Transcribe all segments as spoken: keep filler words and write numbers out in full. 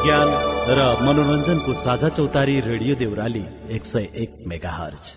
ज्ञान र मनोरञ्जनको साझा चौतारी रेडियो देउराली एक सय एक मेगाहर्ज।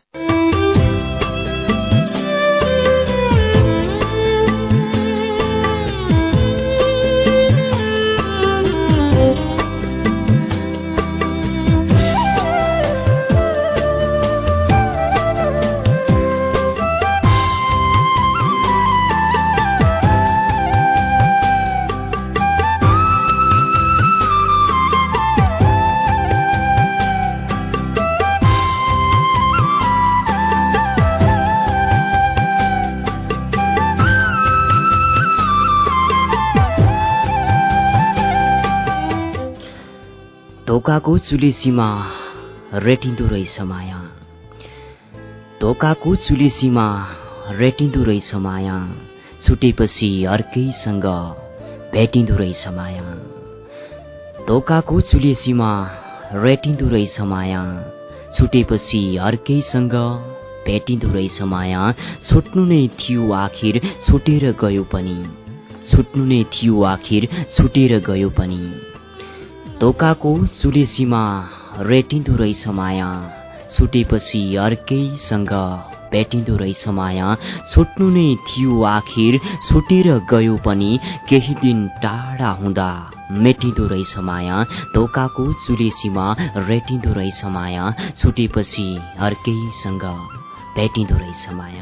धोकाको चुलेसीमा रेटिँदो रहेछ माया, धोकाको चुलेसीमा रेटिँदो रहेछ माया, छुटेपछि अर्कैसँग भेटिँदो रहेछ माया। धोकाको चुलेसीमा रेटिँदो रहेछ माया, छुटेपछि अर्कैसँग भेटिँदो रहेछ माया। छुट्नु नै थियो आखिर छुटेर गयो पनि, छुट्नु नै थियो आखिर छुटेर गयो पनि। धोकाको चुलेसीमा रेटिँदो रहेछ माया, छुटेपछि अर्कैसँग भेटिँदो रहेछ माया। छुट्नु नै थियो आखिर छुटेर गयो पनि, केही दिन टाढा हुँदा मेटिँदो रहेछ माया। धोकाको चुलेसीमा रेटिँदो रहेछ माया, छुटेपछि अर्कैसँग भेटिँदो रहेछ माया।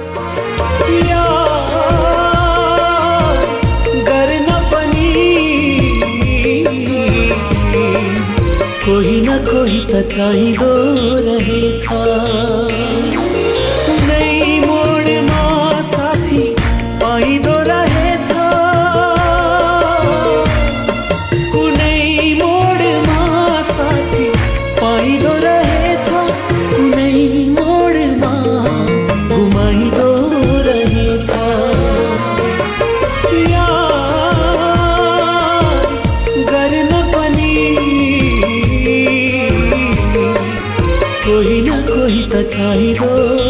कोही न कोही त चाहिँदो रहेछ, कुनै मोडमा साथी पाइँदो रहेछ, कुनै मोडमा साथी पाइँदो रहेछ, कुनै मोडमा घुमाइँदो रहेछ। गर्न पनि कोही न कोही त चाहिँदो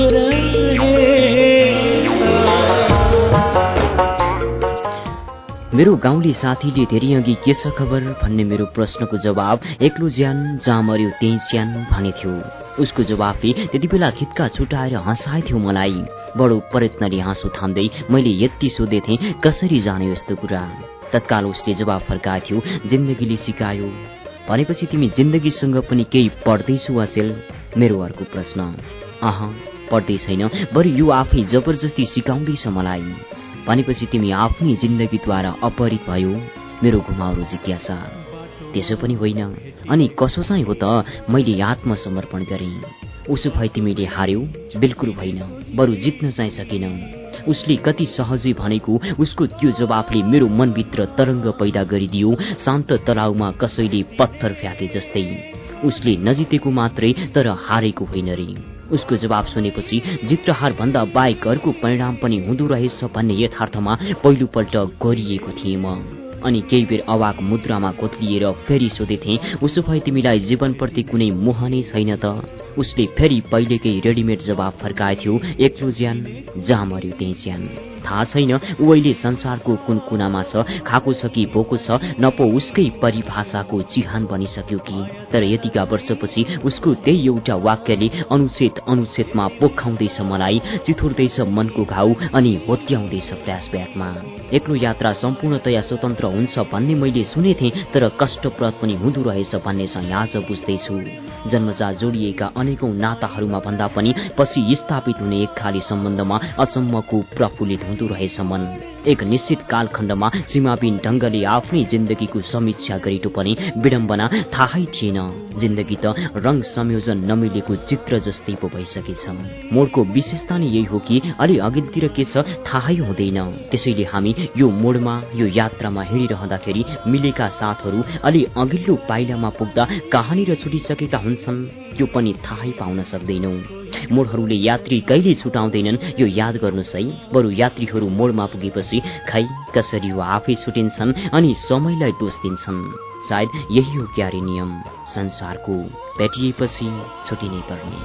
मेरो गाउँले साथीले धेरै अघि के छ खबर भन्ने मेरो प्रश्नको जवाब एक्लो ज्यान जहाँ मर्यो त्यही ज्यान भने थियो। उसको जवाफले त्यति बेला खित्का छुटाएर हँसाएथ्यो मलाई। बडो प्रयत्नले हाँसो थाम्दै मैले यति सोधेथे कसरी जाने यस्तो कुरा। तत्काल उसले जवाब फर्काएथ्यो जिन्दगीले सिकायो। भनेपछि तिमी जिन्दगीसँग पनि केही पढ्दैछु अचेल? मेरो अर्को प्रश्न। अह पढ्दै छैन, बरु यो आफै जबरजस्ती सिकाउँदैछ मलाई। भनेपछि तिमी आफ्नै जिन्दगीद्वारा अपहरित भयो? मेरो घुमाउरो जिज्ञासा। त्यसो पनि होइन। अनि कसो चाहिँ हो त? मैले आत्मसमर्पण गरेँ। उसो भए तिमीले हार्यौ? बिल्कुल होइन, बरु जित्न चाहिँ सकिन। उसले कति सहजै भनेको उसको त्यो जवाफले मेरो मनभित्र तरङ्ग पैदा गरिदियो, शान्त तलाउमा कसैले पत्थर फ्याँके जस्तै। उसले नजितेको मात्रै तर हारेको होइन रे। उसको जवाब सुनेपछि जित र हार भन्दा बाहेक अर्को परिणाम पनि हुँदो रहेछ भन्ने यथार्थमा पहिलोपल्ट गरिएको थिएँ म। अनि केही बेर अवाक मुद्रामा कोत्लिएर फेरि सोधेथे उसो भए तिमीलाई जीवनप्रति कुनै मोह नै छैन त? उसले फेरि पहिलेकै रेडिमेड जवाब फर्काएथ्यो एक्लो ज्यान जहाँ मर्यो त्यही ज्यान। थाहा छैन ऊ अहिले संसारको कुन कुनामा छ, खाएको छ कि भोको छ, न पो उसकै परिभाषाको चिहान बनिसक्यो कि। तर यतिका वर्षपछि उसको त्यही एउटा वाक्यले अनुच्छेद अनुच्छेदमा पोखाउँदैछ मलाई, चिथुर्दैछ मनको घाउ अनि होत्याउँदैछ फ्ल्यासब्याकमा। एक्लो यात्रा सम्पूर्णतया स्वतन्त्र हुन्छ भन्ने मैले सुनेथे, तर कष्टप्रद पनि हुँदो रहेछ भन्ने चाहिँ आज बुझ्दैछु। जन्मजात जोडिएका अनेकौं नाताहरूमा भन्दा पनि पछि स्थापित हुने एक खाली सम्बन्धमा अचम्मको प्रफुल्लित हुँदो रहेछ मन। एक निश्चित कालखण्डमा सीमाविन ढंगले आफ्नै जिन्दगीको समीक्षा गरितो पनि विडम्बना थाहै थिएन। जिन्दगी त रंग संयोजन नमिलेको चित्र जस्तै पो भइसकेछ। मोडको विशेषता नै यही हो कि अलि अघिल्तिर के छ थाहै हुँदैन। त्यसैले हामी यो मोडमा यो यात्रामा हिँडिरहँदाखेरि मिलेका साथहरू अलि अघिल्लो पाइलामा पुग्दा कहाँनिर छुटिसकेका हुन्छन् त्यो पनि थाहै पाउन सक्दैनौं। मोडहरूले यात्री कहिले छुटाउँदैनन् यो याद गर्नुस् है। बरु यात्रीहरू मोडमा पुगेपछि खै कसरी हो आफै छुटिन्छन् अनि समयलाई दोष दिन्छन्। सायद यही हो क्यारे नियम संसारको, भेटिएपछि छुटिनै पर्ने।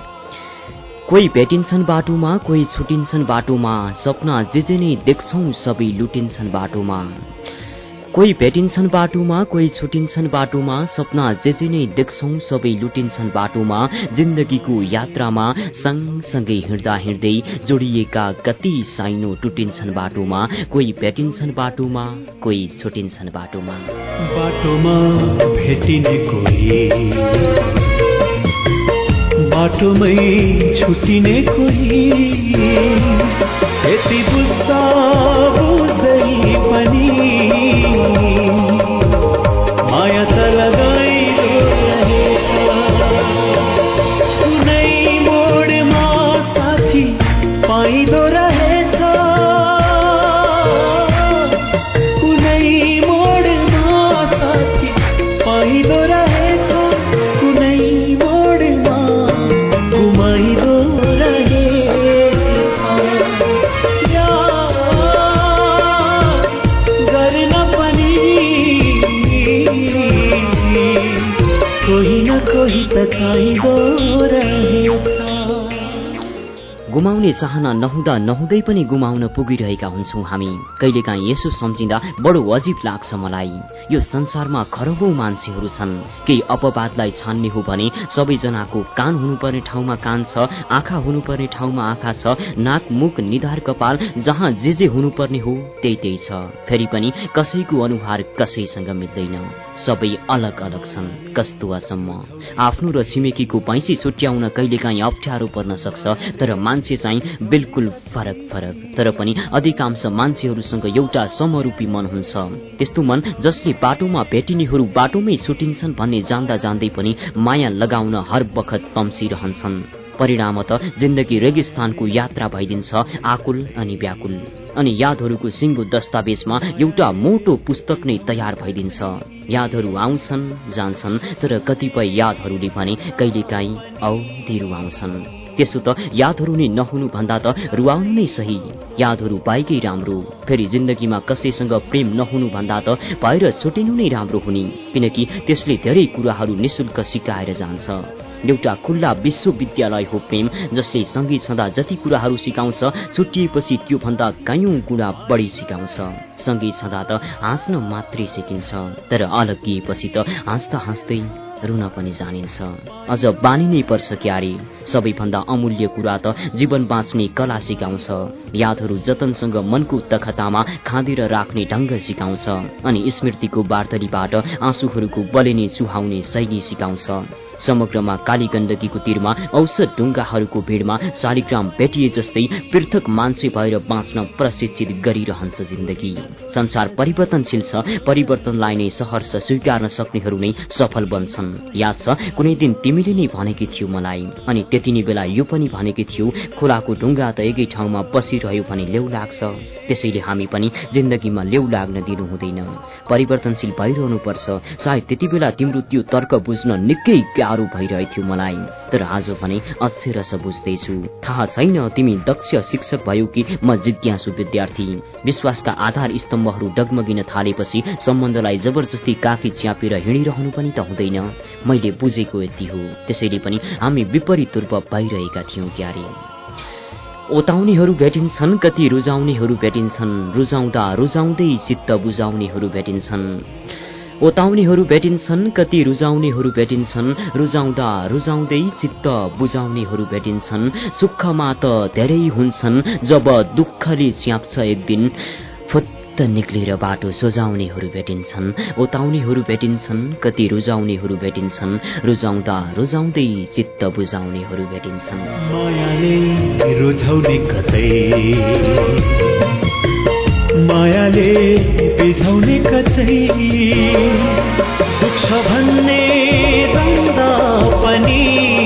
कोही भेटिन्छन् बाटोमा, कोही छुटिन्छन् बाटोमा, सपना जे जे नै देख्छौं सबै लुटिन्छन् बाटोमा। कोही भेटिन्छन् बाटोमा, कोही छुटिन्छन् बाटोमा, सपना जे जे नै देख्छौं सबै लुटिन्छन् बाटोमा। जिन्दगीको यात्रामा सँगसँगै हिँड्दा हिँड्दै जोडिएका कति साइनो टुटिन्छन् बाटोमा। कोही भेटिन्छन् बाटोमा, कोही छुटिन्छन् बाटोमा। बाटोमा भेटिने कोही, बाटोमै छुटिने कोही, यति बुझ्दा बुझ्दै पनि माया त लगाइरो रहेछ। कुनै मोडमा साथी पाइँदो रहेछ, कुनै मोडमा साथी पाइँदो रहेछ, कुनै मोडमा घुमाइदो गुमाउने चाहना नहुँदा नहुँदै पनि गुमाउन पुगिरहेका हुन्छौं हामी। कहिलेकाहीँ यसो सम्झिँदा बडो अजीब लाग्छ मलाई। यो संसारमा खरबौं मान्छेहरू छन्। केही अपवादलाई छान्ने हो भने सबैजनाको कान हुनुपर्ने ठाउँमा कान छ, आँखा हुनुपर्ने ठाउँमा आँखा छ, नाक मुख निधार कपाल जहाँ जे जे हुनुपर्ने हो त्यही त्यही छ। फेरि पनि कसैको अनुहार कसैसँग मिल्दैन, सबै अलग अलग छन्। कस्तो अचम्म। आफ्नो र छिमेकीको पैँसी छुट्याउन कहिलेकाहीँ अप्ठ्यारो पर्न सक्छ, तर मान्छे चाहिँ बिल्कुल फरक फरक। तर पनि अधिकांश मान्छेहरूसँग एउटा समरूपी मन हुन्छ। त्यस्तो मन जसले बाटोमा भेटिनेहरू बाटोमै छुटिन्छन् भन्ने जान्दा जान्दै पनि माया लगाउन हर बखत तम्सिरहन्छन्। परिणाम त जिन्दगी रेगिस्तानको यात्रा भइदिन्छ, आकुल अनि व्याकुल। अनि यादहरूको सिङ्गो दस्तावेजमा एउटा मोटो पुस्तक नै तयार भइदिन्छ। यादहरू आउँछन् जान्छन्, तर कतिपय यादहरूले भने कहिलेकाहीँ औधी रुवाउँछन्। त्यसो त यादहरू नै नहुनु भन्दा त रुवाउनु नै सही। यादहरू बाइकै राम्रो। फेरि जिन्दगीमा कसैसँग प्रेम नहुनु भन्दा त भएर छुटिनु नै राम्रो हुने, किनकि त्यसले धेरै कुराहरू निशुल्क सिकाएर जान्छ। एउटा खुल्ला विश्वविद्यालय हो प्रेम, जसले सँगै छँदा जति कुराहरू सिकाउँछ छुटिएपछि त्यो भन्दा कयौं गुणा बढी सिकाउँछ। सँगै छँदा त हाँस्न मात्रै सिकिन्छ, तर अलग्गिएपछि त हाँस्दा हाँस्दै रुन पनि जानिन्छ। अझ बानी नै पर्छ क्यारे। सबैभन्दा अमूल्य कुरा त जीवन बाँच्ने कला सिकाउँछ। यादहरू जतनसँग मनको तखतामा खाँदेर राख्ने ढंग सिकाउँछ, अनि स्मृतिको बार्दलीबाट आँसुहरूको बलेनी चुहाउने शैली सिकाउँछ। समग्रमा काली गण्डकीको तीरमा औषध ढुङ्गाहरूको भीड़मा शालिग्राम भेटिए जस्तै पृथक मान्छे भएर बाँच्न प्रशिक्षित गरिरहन्छ जिन्दगी। संसार परिवर्तनशील छ, परिवर्तनलाई नै सहर्ष स्वीकार्न सक्नेहरू नै सफल बन्छन्। याद छ कुनै दिन तिमीले नै भनेकी थियौ मलाई, अनि त्यति नै बेला यो पनि भनेकी थियौ, खोलाको ढुङ्गा त एकै ठाउँमा बसिरह्यो भने लेउ लाग्छ। त्यसैले हामी पनि जिन्दगीमा लेउ लाग्न दिनु हुँदैन, परिवर्तनशील भइरहनुपर्छ। सायद त्यति बेला तिम्रो त्यो तर्क बुझ्न निकै गाह्रो भइरहेथ्यो मलाई, तर आज भने अक्षरश बुझ्दैछु। थाहा छैन तिमी दक्ष शिक्षक भयौ कि म जिज्ञासु विद्यार्थी। विश्वासका आधार स्तम्भहरू डगमगिन थालेपछि सम्बन्धलाई जबरजस्ती काखी च्यापेर हिँडिरहनु पनि त हुँदैन। मैले बुझेको यति हो। त्यसैले पनि हामी विपरीत तर्फ भइरहेका थियौं क्यारे। ओताउनेहरू भेटिन्छन्, कति रुजाउनेहरू भेटिन्छन्, रुजाउँदा रुजाउँदै चित्त बुझाउनेहरू भेटिन्छन्। ओताउनेहरू भेटिन्छन्, कति रुजाउनेहरू भेटिन्छन्, रुजाउँदा रुजाउँदै चित्त बुझाउनेहरू भेटिन्छन्। सुखमा त धेरै हुन्छन्, जब दुःखले च्याप्छ एक दिन फुत्त निक्लेर बाटो सोझाउनेहरू भेटिन्छन्। ओताउनेहरू भेटिन्छन्, कति रुजाउनेहरू भेटिन्छन्, रुजाउँदा रुजाउँदै चित्त बुझाउनेहरू भेटिन्छन्। मायाले रुझाउने कतै, मायाले बिझाउने कतै, दुःख भन्ने रङ्दा पनि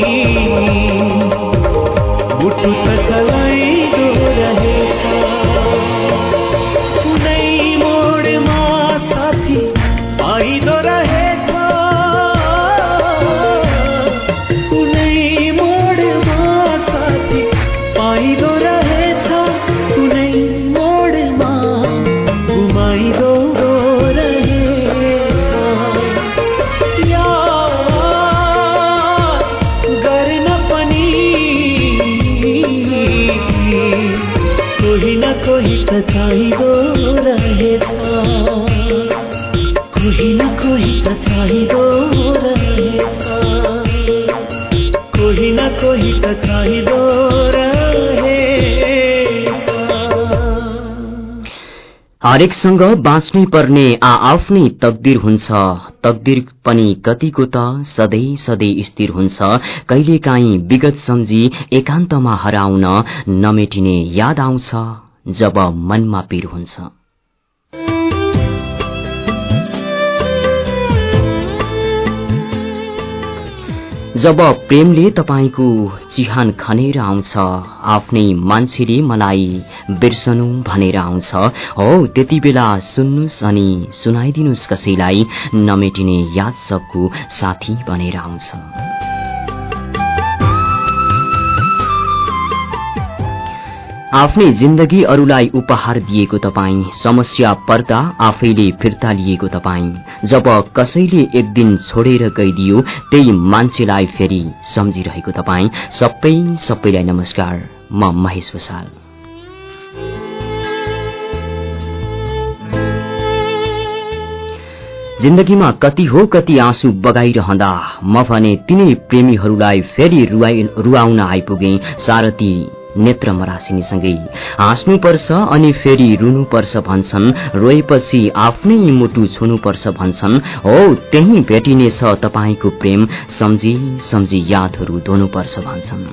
मुटु त चलाइदो रहेछ। कुनै मोडमा साथी पाइदो रहेछ, कुनै मोडमा साथी पाइदो रहेछ, कुनै मोडमा घुमाइदो हरेकसँग बाँच्नै पर्ने आ आफ्नै तकदीर हुन्छ, तकदीर पनि कतिको त सधैँ सधैँ स्थिर हुन्छ। कहिलेकाहीँ विगत सम्झी एकान्तमा हराउन नमेटिने याद आउँछ जब मनमा पीर हुन्छ। जब प्रेमले तपाईको चिहान खनेर आउँछ, आफ्नै मान्छेले मलाई बिर्सनु भनेर आउँछ, हो त्यति बेला सुन्नुस् अनि सुनाइदिनुस् कसैलाई, नमेटिने याद सबको साथी बनेर आउँछ। आफ्नै जिन्दगी अरूलाई उपहार दिएको तपाईं, समस्या पर्दा आफैले फिर्ता लिएको तपाईं, जब कसैले एक दिन छोडेर गइदियो त्यही मान्छेलाई फेरि सम्झिरहेको तपाईं, सबै सबैलाई नमस्कार। म महेश भुसाल। जिन्दगीमा कति हो कति आँसु बगाइरहँदा म भने तिनै प्रेमीहरूलाई फेरि रुवाउन आइपुगे। सारथी नेत्र मरासिनीसँगै हाँस्नुपर्छ अनि फेरि रुनुपर्छ भन्छन्, रोएपछि आफ्नै मुटु छुनुपर्छ भन्छन्, हो त्यही भेटिनेछ तपाईको प्रेम, सम्झी सम्झी यादहरू धोनुपर्छ भन्छन्।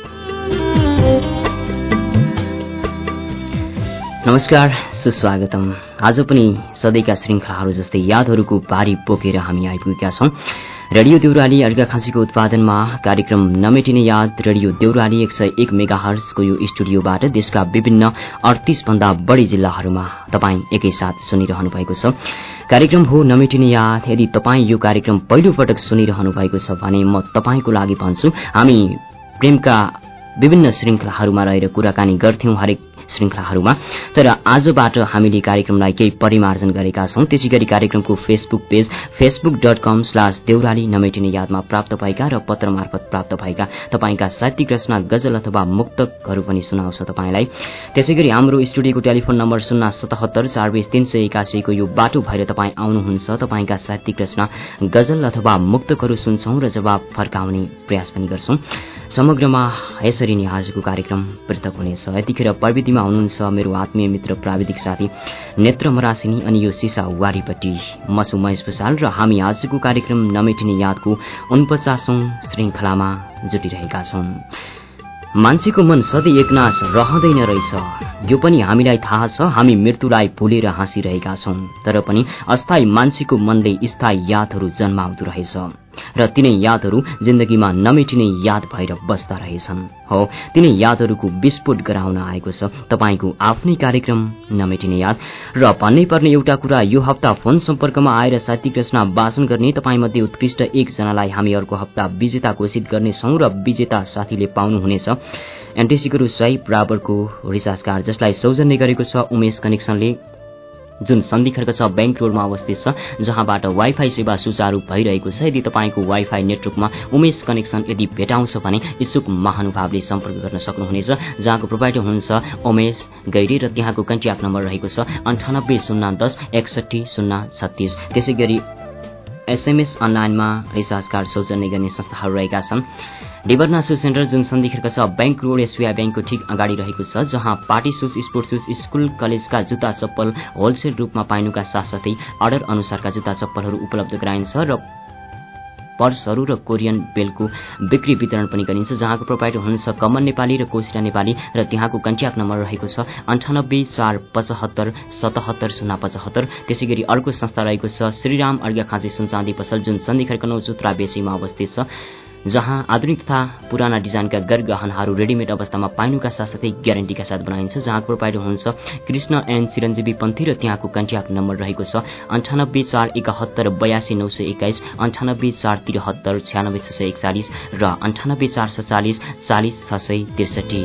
नमस्कार, सुस्वागतम। आज पनि सधैँका श्रृंखलाहरू जस्तै यादहरूको भारी बोकेर हामी आइपुगेका छौं। रेडियो देउराली अर्घाखाँचीको उत्पादनमा कार्यक्रम नमेटिने याद रेडियो देउराली एक सय एक मेगा हर्जको यो स्टुडियोबाट देशका विभिन्न अडतीस भन्दा बढ़ी जिल्लाहरूमा तपाईं एकैसाथ सुनिरहनु भएको छ। कार्यक्रम हो नमेटिने याद। यदि तपाईं यो कार्यक्रम पहिलो पटक सुनिरहनु भएको छ भने म तपाईंको लागि भन्छु, हामी प्रेमका विभिन्न श्रृंखलाहरूमा रहेर कुराकानी गर्थ्यौं हरेक श्रृंखलाहरूमा, तर आजबाट हामीले कार्यक्रमलाई केही परिमार्जन गरेका छौं। त्यसैगरी कार्यक्रमको Facebook page Facebook dot com slash Deurali नमेटिने यादमा प्राप्त भएका र पत्र मार्फत प्राप्त भएका तपाईंका साहित्यिक रचना, गजल अथवा मुक्तकहरू पनि सुनाउँछ तपाईंलाई। त्यसैगरी हाम्रो स्टुडियोको टेलिफोन नम्बर शून्य सतहत्तर चार बीस तीन सय एकासीको यो बाटो भएर तपाईं आउनुहुन्छ। तपाईंका साहित्यिक रचना, गजल अथवा मुक्तकहरू सुन्छौं र जवाब फर्काउने प्रयास पनि गर्छौं। समग्रमा यसरी नै आजको कार्यक्रम पृथक हुनेछ। यतिखेर प्रविधिमा हुनुहुन्छ मेरो आत्मीय मित्र प्राविधिक साथी नेत्र मरासिनी अनि यो सिसा वारीपट्टि म छु महेश भुसाल र हामी आजको कार्यक्रम नमेटिने यादको उनपचासौं श्रृंखलामा जुटिरहेका छौं। मान्छेको मन सधैँ एकनास रहँदैन रहेछ, यो पनि हामीलाई थाहा छ। हामी मृत्युलाई भुलेर हाँसिरहेका छौं, तर पनि अस्थायी मान्छेको मनले स्थायी यादहरू जन्माउँदो रहेछ र तिनै यादहरू जिन्दगीमा नमेटिने याद भएर बस्दा रहेछन्। हो तिनै यादहरूको विस्फोट गराउन आएको छ तपाईको आफ्नै कार्यक्रम नमेटिने याद। र भन्नै पर्ने एउटा कुरा, यो हप्ता फोन सम्पर्कमा आएर साहित्यिक रचना वाचन गर्ने तपाईमध्ये उत्कृष्ट एकजनालाई हामी अर्को हप्ता विजेता घोषित गर्नेछौं र विजेता साथीले पाउनुहुनेछ एनटिसीको रु सय बराबरको रिचार्ज कार्ड, जसलाई सौजन्य गरेको छ उमेश कनेक्सनले, जुन सन्धि खर्क छ बैंक रोडमा अवस्थित छ, जहाँबाट वाइफाई सेवा सुचारू भइरहेको छ। यदि तपाईको वाइफाई नेटवर्कमा उमेश कनेक्सन यदि भेटाउँछ भने इच्छुक महानुभावले सम्पर्क गर्न सक्नुहुनेछ, जहाँको प्रोभाइडर हुनुहुन्छ उमेश गैरी र त्यहाँको कन्ट्याक्ट नम्बर रहेको छ अन्ठानब्बे शून्य दस एकसठी शून्य छत्तीस। त्यसै गरी एसएमएस अनलाइनमा रिचार्ज कार्ड सौजन्य गर्ने संस्थाहरू रहेका छन्। डिबर्ना शू सेन्टर जुन सन्धि खर्क छ बैंक रोड एसबीआई बैंकको ठीक अगाडि रहेको छ, जहाँ party shoes, sport shoes, school कलेजका जुत्ता चप्पल होलसेल रूपमा पाइनुका साथसाथै अर्डर अनुसारका जुत्ता चप्पलहरू उपलब्ध गराइन्छ र पर्सहरू र कोरियन बेलको बिक्री वितरण पनि गरिन्छ, जहाँको प्रोपाइटर हुनुहुन्छ कमन नेपाली र कोसिरा नेपाली र त्यहाँको कन्ट्याक्ट नम्बर रहेको छ अन्ठानब्बे चार पचहत्तर सतहत्तर शून्य पचहत्तर। त्यसै गरी अर्को संस्था रहेको छ श्रीराम अर्घाखाँची सुनचाँदी पसल, जुन सन्धि खर्क नौ चुत्रा बेसीमा अवस्थित छ, जहाँ आधुनिक तथा पुराना डिजाइनका गरगहनाहरू रेडिमेड अवस्थामा पाइनुका साथसाथै ग्यारेन्टीका साथ बनाइन्छ, जहाँ प्रोपाइटर हुनुहुन्छ कृष्ण एन चिरञ्जीवी पन्थी र त्यहाँको कन्ट्याक्ट नम्बर रहेको छ अन्ठानब्बे चार एकाहत्तर बयासी नौ सय एक्काइस, अन्ठानब्बे चार त्रिहत्तर छ्यानब्बे छ सय एकचालिस र अन्ठानब्बे चार सत्तालिस चालिस छ सय त्रिसठी।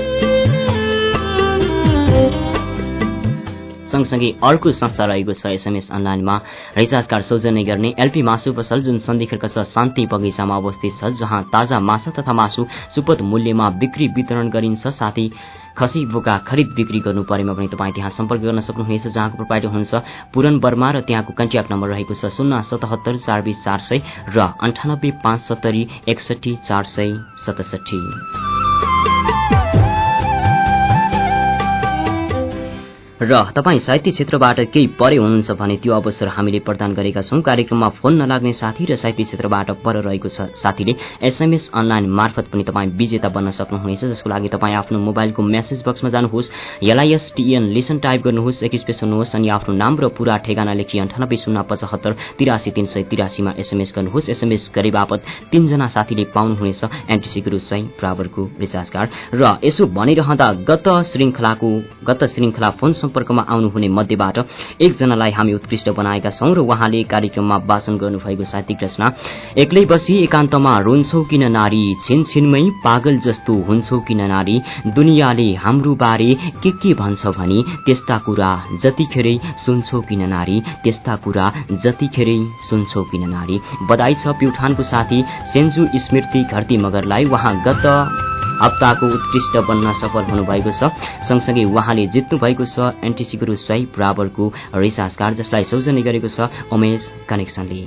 सँगसँगै अर्को संस्था रहेको छ एसएमएस अनलाइनमा रिचार्ज कार्ड सौजन्य गर्ने एलपी मासु पसल, जुन सन्धि खर्क छ शान्ति बगैँचामा अवस्थित छ, जहाँ ताजा माछा तथा मासु सुपथ मूल्यमा बिक्री वितरण गरिन्छ। साथै खसी बोका खरिद बिक्री गर्नु परेमा पनि तपाईँ त्यहाँ सम्पर्क गर्न सक्नुहुनेछ, जहाँको प्रोपाइटर हुन्छ पूरन वर्मा र त्यहाँको कन्ट्याक्ट नम्बर रहेको छ शून्य सतहत्तर चार बीस चार सय र अन्ठानब्बे पाँच सत्तरी एकसठी चार सय सतसठी। र तपाईँ साहित्य क्षेत्रबाट केही परे हुनुहुन्छ भने त्यो अवसर हामीले प्रदान गरेका छौं। कार्यक्रममा फोन नलाग्ने साथी र साहित्य क्षेत्रबाट पर रहेको साथीले एसएमएस अनलाइन मार्फत पनि तपाईँ विजेता बन्न सक्नुहुनेछ, जसको लागि तपाईँ आफ्नो मोबाइलको मेसेज बक्समा जानुहोस्, एलआईएसटीएन लिसन टाइप गर्नुहोस्, एक स्पेस हुनुहोस् अनि आफ्नो नाम र पूरा ठेगाना लेखी अन्ठानब्बे शून्य पचहत्तर तिरासी तीन सय तिरासीमा एसएमएस गर्नुहोस्। एसएमएस गरे बापत तीनजना साथीले पाउनुहुनेछ एनटिसी गुरु सय बराबरको रिचार्ज कार्ड। र यसो भनिरहँदा गत श्रृङ्खलाको गत श्रृङ्खला फोन सम्पर्कमा आउनुहुने मध्येबाट एकजनालाई हामी उत्कृष्ट बनाएका छौं र उहाँले कार्यक्रममा वाचन गर्नुभएको साहित्यिक रचना एक्लै बसी एकान्तमा रोन्छौ किन नारी, छिनछिनमै पागल जस्तो हुन्छौ किन नारी, दुनियाँले हाम्रो बारे के के भन्छ भनी त्यस्ता कुरा जतिखेरै सुन्छौ किन नारी, त्यस्ता कुरा जतिखेरै सुन्छौ किन नारी। बधाई छ प्युठानको साथी सेन्जु स्मृति घरती मगरलाई, उहाँ गत हप्ताको उत्कृष्ट बन्न सफल हुनुभएको छ। सँगसँगै उहाँले जित्नु भएको छ एनटिसी गुरु सय बराबरको रिचार्ज कार्ड, जसलाई सौजन्य गरेको छ उमेश कनेक्सनले।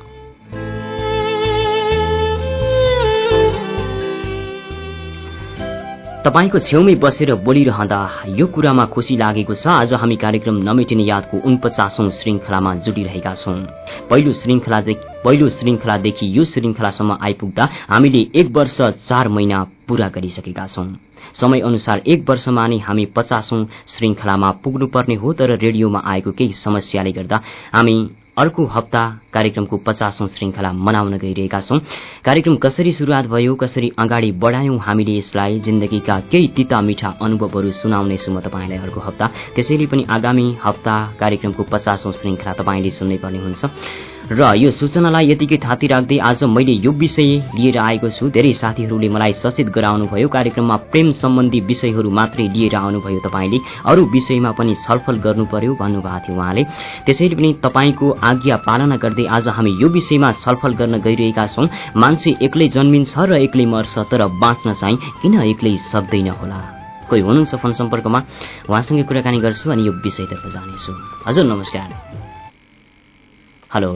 तपाईको छेउमै बसेर बोलिरहँदा यो कुरामा खुशी लागेको छ, आज हामी कार्यक्रम नमेटिने यादको उनपचासौं श्रृङ्खलामा जुटिरहेका छौं। पहिलो श्रृङ्खलादेखि पहिलो श्रृङ्खलादेखि यो श्रृङ्खलासम्म आइपुग्दा हामीले एक वर्ष चार महिना पूरा गरिसकेका छौं। समय अनुसार एक वर्षमा नै हामी पचासौं श्रृङ्खलामा पुग्नुपर्ने हो, तर रेडियोमा आएको केही समस्याले गर्दा हामी अर्को हप्ता कार्यक्रमको पचासौं श्रृङ्खला मनाउन गइरहेका छौं। कार्यक्रम कसरी सुरुवात भयो, कसरी अगाडि बढायौं हामीले यसलाई, जिन्दगीका केही तिता मिठा अनुभवहरू सुनाउनेछु म तपाईँलाई अर्को हप्ता। त्यसैले पनि आगामी हप्ता कार्यक्रमको पचासौं श्रृङ्खला तपाईँले सुन्नै पर्ने हुन्छ। र यो सूचनालाई यतिकै थाती राख्दै आज मैले यो विषय लिएर आएको छु। धेरै साथीहरूले मलाई सचेत गराउनुभयो, कार्यक्रममा प्रेम सम्बन्धी विषयहरू मात्रै लिएर आउनुभयो, तपाईँले अरू विषयमा पनि छलफल गर्नु पर्यो भन्नुभएको थियो उहाँले। त्यसैले पनि तपाईँको आज्ञा पालना गर्दै आज हामी यो विषयमा छलफल गर्न गइरहेका छौं। मान्छे एक्लै जन्मिन्छ र एक्लै मर्छ, तर बाँच्न चाहिँ किन एक्लै सक्दैन होला। कोही हुनुहुन्छ फोन सम्पर्कमा, उहाँसँगै कुराकानी गर्छु अनि यो विषयतर्फ जानेछु। हजुर नमस्कार। हेलो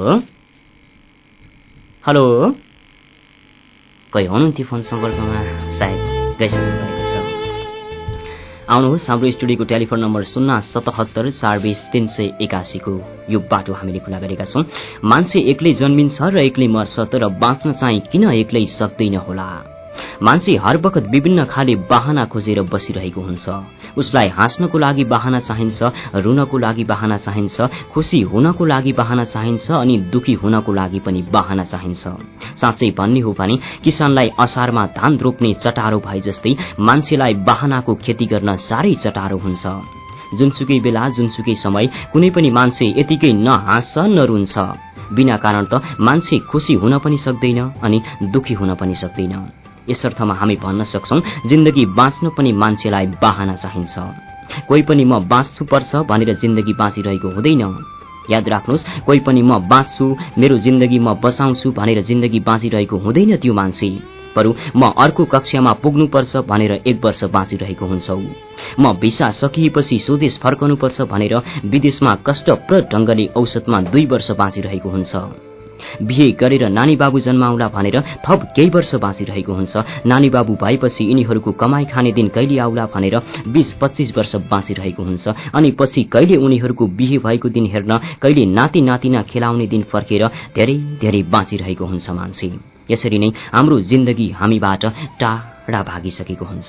हेलो कोही हुनुहुन्थ्यो फोन सम्पर्कमा, सायद गइसक्नु भएको छ। आउनुहोस्, हाम्रो स्टुडियोको टेलिफोन नम्बर शून्य सतहत्तर चार बिस तीन सय एकासीको यो बाटो हामीले खुला गरेका छौं। मान्छे एक्लै जन्मिन्छ र एक्लै मर्छ, तर बाँच्न चाहिँ किन एक्लै सक्दैन होला। मान्छे हर बखत विभिन्न खाले बहाना खोजेर बसिरहेको हुन्छ। उसलाई हाँस्नको लागि बहाना चाहिन्छ, रुनको लागि बहाना चाहिन्छ, खुसी हुनको लागि बहाना चाहिन्छ अनि दुखी हुनको लागि पनि बहाना चाहिन्छ। साँच्चै भन्ने हो भने किसानलाई असारमा धान रोप्ने चटारो भए जस्तै मान्छेलाई बहानाको खेती गर्न साह्रै चटारो हुन्छ। जुनसुकै बेला जुनसुकै समय कुनै पनि मान्छे यतिकै न हाँस्छ न रुन्छ। बिना कारण त मान्छे खुसी हुन पनि सक्दैन अनि दुखी हुन पनि सक्दैन। यस अर्थमा हामी भन्न सक्छौं, जिन्दगी बाँच्न पनि मान्छेलाई बहाना चाहिन्छ। कोही पनि म बाँच्छु पर्छ भनेर जिन्दगी बाँचिरहेको हुँदैन। याद राख्नुहोस्, कोही पनि म बाँच्छु, मेरो जिन्दगी म बचाउँछु भनेर जिन्दगी बाँचिरहेको हुँदैन त्यो मान्छे। बरु म अर्को कक्षामा पुग्नुपर्छ भनेर एक वर्ष बाँचिरहेको हुन्छौ। म भिसा सकिएपछि स्वदेश फर्कनुपर्छ भनेर विदेशमा कष्टप्रद ढंगले औसतमा दुई वर्ष बाँचिरहेको हुन्छ। बिहे गरेर नानी बाबु जन्माउला भनेर थप केही वर्ष बाँचिरहेको हुन्छ। नानी बाबु भएपछि यिनीहरूको कमाई खाने दिन कहिले आउला भनेर बीस पच्चीस वर्ष बाँचिरहेको हुन्छ। अनि पछि कहिले उनीहरूको बिहे भएको दिन हेर्न, कहिले नाति नातिना खेलाउने दिन फर्केर धेरै धेरै बाँचिरहेको हुन्छ मान्छे। यसरी नै हाम्रो जिन्दगी हामीबाट टाढा भागिसकेको हुन्छ।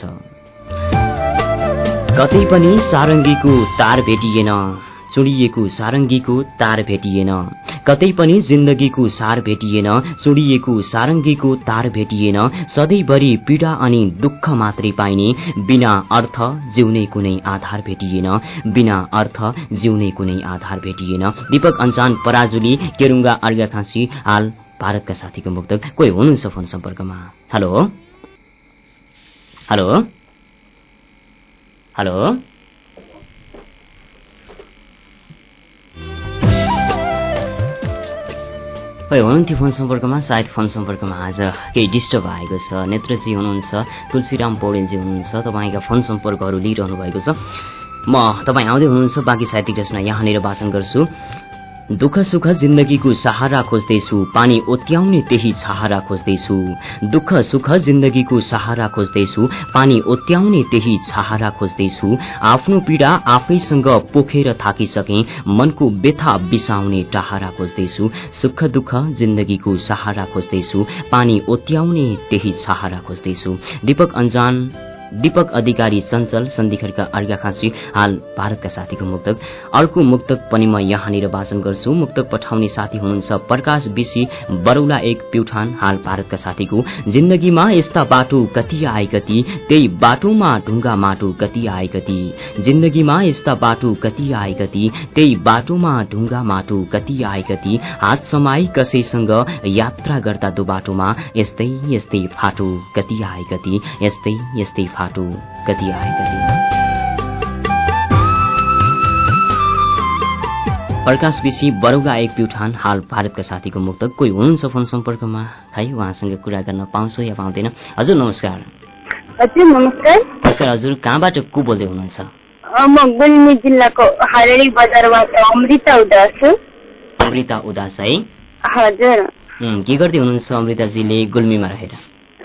कतै पनि सारङ्गीको तार भेटिएन, चुडिएको सारङ्गीको तार भेटिएन। कतै पनि जिन्दगीको सार भेटिएन, चुडिएको सारङ्गीको तार भेटिएन। सधैँभरि पीडा अनि दुःख मात्रै पाइने, बिना अर्थ जिउने कुनै आधार भेटिएन। बिना अर्थ जिउने कुनै आधार भेटिएन। दीपक अन्जान पराजुली, केरुङ्गा अर्घाखाँची, हाल भारतका साथीको मुक्तक। कोही हुनुहुन्छ फोन सम्पर्कमा। हेलो हेलो हेलो कोही हुनुहुन्थ्यो फोन सम्पर्कमा। सायद फोन सम्पर्कमा आज केही डिस्टर्ब आएको छ। नेत्रजी हुनुहुन्छ, तुलसीराम पौडेलजी हुनुहुन्छ, तपाईँका फोन सम्पर्कहरू लिइरहनु भएको छ। म तपाईँ आउँदै हुनुहुन्छ, बाँकी साहित्यिक रचना यहाँनिर वाचन गर्छु। दुःख सुख जिन्दगीको सहारा खोज्दैछु पानी ओत्याउने त्यही छहारा खोज्दैछु दुःख सुख जिन्दगीको सहारा खोज्दैछु पानी ओत्याउने त्यही छहारा खोज्दैछु आफ्नो पीडा आफैसँग पोखेर थाकिसके मनको व्यथा बिसाउने टाहारा खोज्दैछु सुख दुःख जिन्दगीको सहारा खोज्दैछु पानी ओत्याउने त्यही छहारा खोज्दैछु। दीपक अन्जान दीपक अधिकारी चञ्चल सन्धिखरका अर्घाखाँची हाल भारतका साथीको मुक्तक। अर्को मुक्तक पनि म यहाँनिर वाचन गर्छु। मुक्तक पठाउने साथी हुनुहुन्छ प्रकाश बिसी बरौला एक प्युठान हाल भारतका साथीको। जिन्दगीमा यस्ता बाटो कति आए कति त्यही बाटोमा ढुङ्गा माटो कति आए कति जिन्दगीमा यस्ता बाटो कति आए कति त्यही बाटोमा ढुङ्गा माटो कति आए कति हात समाई कसैसँग यात्रा गर्दा दो बाटोमा यस्तै यस्तै फाटो कति आए कति यस्तै यस्तै फाटो कति आए कति। प्रकाश विशी बरौला एक प्युठान हाल भारतका साथीको मुक्तक। कोही हुनुहुन्छ फोन सम्पर्कमा खै उहाँसँग कुरा गर्न पाउँछौ या पाउँदैन? हजुर नमस्कार। हजुर नमस्कार। नमस्कार हजुर, कहाँबाट को बोल्दै हुनुहुन्छ? म गुल्मी जिल्लाको हारेरी बजारबाट अमृता उदास। अमृता उदास है? हजुर। के गर्दै हुनुहुन्छ अमृताजीले गुल्मीमा रहेर?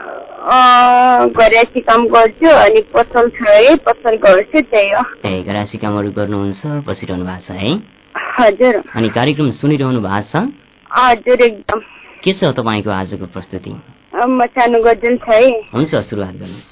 घरेसी काम गर्छु अनि पसल छ है, पसल गर्छु त्यही हो। ए घरेसी कामहरू गर्नुहुन्छ, बसिरहनु भएको छ है? हजुर। अनि कार्यक्रम सुनिरहनु भएको छ? हजुर एकदम। के छ तपाईँको आजको प्रस्तुति? म सानो गजल छ है। हुन्छ सुरुवात गर्नुहोस्।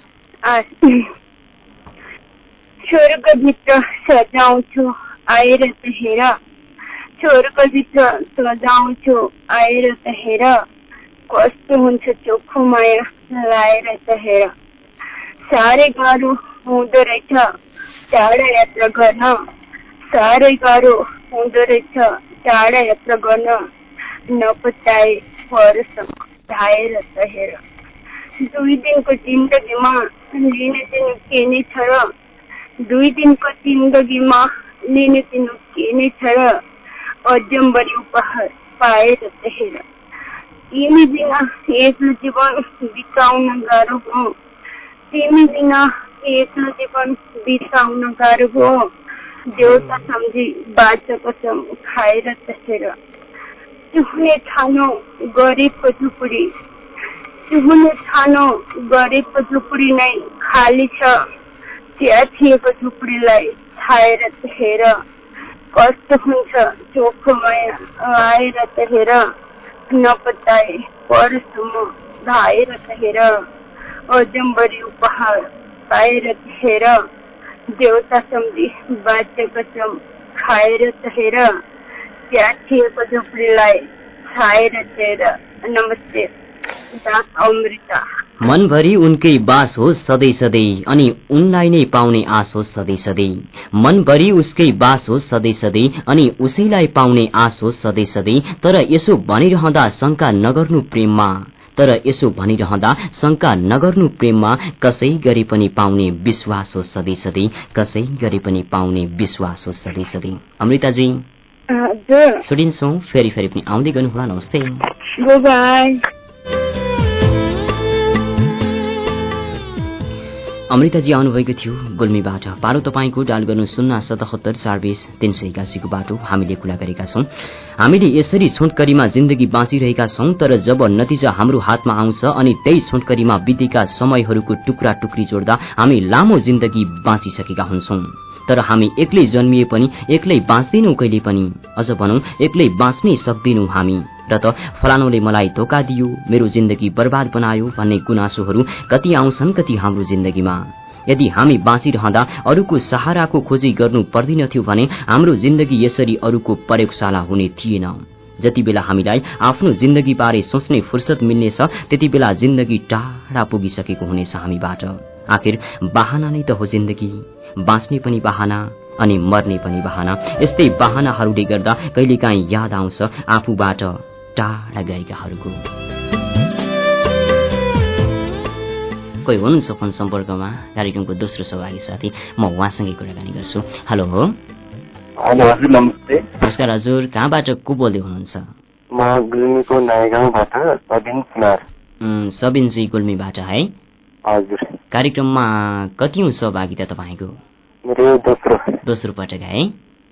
स्वर्गभित्र सजाउँछु आएर त हेर, स्वर्गभित्र सजाउँछु आएर त हेर, कस्तो हुन्छ चोखो माया लाएर त हेर। साह्रै गाह्रो हुँदो रहेछ टाढा यात्रा गर्न, साह्रै गाह्रो हुँदो रहेछ टाढा यात्रा गर्न, नपचाए परसँग धाएर त हेर। दुई दिनको जिन्दगीमा लिने दिनु के नै छ र, दुई दिनको जिन्दगीमा लिने दिनु के नै छ र, अजम्बरी उपहार पाएर त हेर। तिमी बिना एक्लो जीवन बिताउन गाह्रो हो, तिमी बिना एक्लो जीवन बिताउन गाह्रो हो, देउता सम्झी बाचा कसम खाएर त हेर। चुहुने ठानो गरिबको झुपडी, चुहुने ठानो गरिबको झुपडी नै खाली छ, चिया थिएको झुपडीलाई छाएर त हेर। कस्तो हुन्छ चोखो माया आएर त हेर, नपचाए परसम्म धाएर त हेर। अजम्बरी उपहार पाएर त हेर, देउता सम्झी बाजे कसम खाएर त हेर, चिया थिएको झुपडीलाई छाएर त हेर। नमस्ते अमृता। मनभरि उनकै बास हो सधैँ सधैँ अनि उनलाई नै पाउने आश हो सधैँ सधैँ, मनभरि उसकै बास हो सधैँ सधैँ अनि उसैलाई पाउने आश हो सधैँ सधैँ। तर यसो भनिरहँदा शंका नगर्नु प्रेममा, तर यसो भनिरहँदा शंका नगर्नु प्रेममा, कसै गरे पनि पाउने विश्वास हो सधैँ सधैँ, कसै गरे पनि पाउने विश्वास हो सधैँ सधैँ। अमृताजी छोडिन्छौँ, फेरि फेरि पनि आउँदै गर्नुहोला। नमस्ते। बाई। अमृताजी आउनुभएको थियो गुल्मीबाट। पालो तपाईँको डायल गर्नु शून्य सतहत्तर चार बीस तीन सय एकासीको बाटो। हामीले कुरा गरेका छौं, हामीले यसरी छोटकरीमा जिन्दगी बाँचिरहेका छौं, तर जब नतिजा हाम्रो हातमा आउँछ अनि त्यही छोटकरीमा बितेका समयहरूको टुक्रा टुक्री जोड्दा हामी लामो जिन्दगी बाँचिसकेका हुन्छौं। तर हामी एक्लै जन्मिए पनि एक्लै बाँच्दैनौं, कहिले पनि अझ भनौं एक्लै बाँच्नै सक्दैनौं हामी। र त फलानुले मलाई धोका दियो, मेरो जिन्दगी बर्बाद बनायो भन्ने गुनासोहरू कति आउँछन् कति हाम्रो जिन्दगीमा। यदि हामी बाँचिरहँदा अरूको सहाराको खोजी गर्नु पर्दिनथ्यो भने हाम्रो जिन्दगी यसरी अरूको प्रयोगशाला हुने थिएन। जति बेला हामीलाई आफ्नो जिन्दगी बारे सोच्ने फुर्सद मिल्नेछ त्यति बेला जिन्दगी टाढा पुगिसकेको हुनेछ हामीबाट। आखिर बहाना नै त हो जिन्दगी, बाँच्ने पनि बहाना अनि मर्ने पनि बहाना। यस्तै बहानाहरूले गर्दा कहिलेकाहीँ याद आउँछ आफूबाट टाढा गएकाहरूको। कोही हुनुहुन्छ फोन सम्पर्कमा, कार्यक्रमको दोस्रो सहभागी साथी, म उहाँसँगै कुराकानी गर्छु। हेलो। हेलो हजुर नमस्ते। नमस्कार हजुर, कहाँबाट को बोल्दै हुनुहुन्छ? म गुल्मीको नयाँ गाउँबाट सबिन कुमार। सबिनजी गुल्मीबाट है? हजुर। कार्यक्रममा कतिौं सहभागिता तपाईँको? मेरो दोस्रो। दोस्रो पटक है?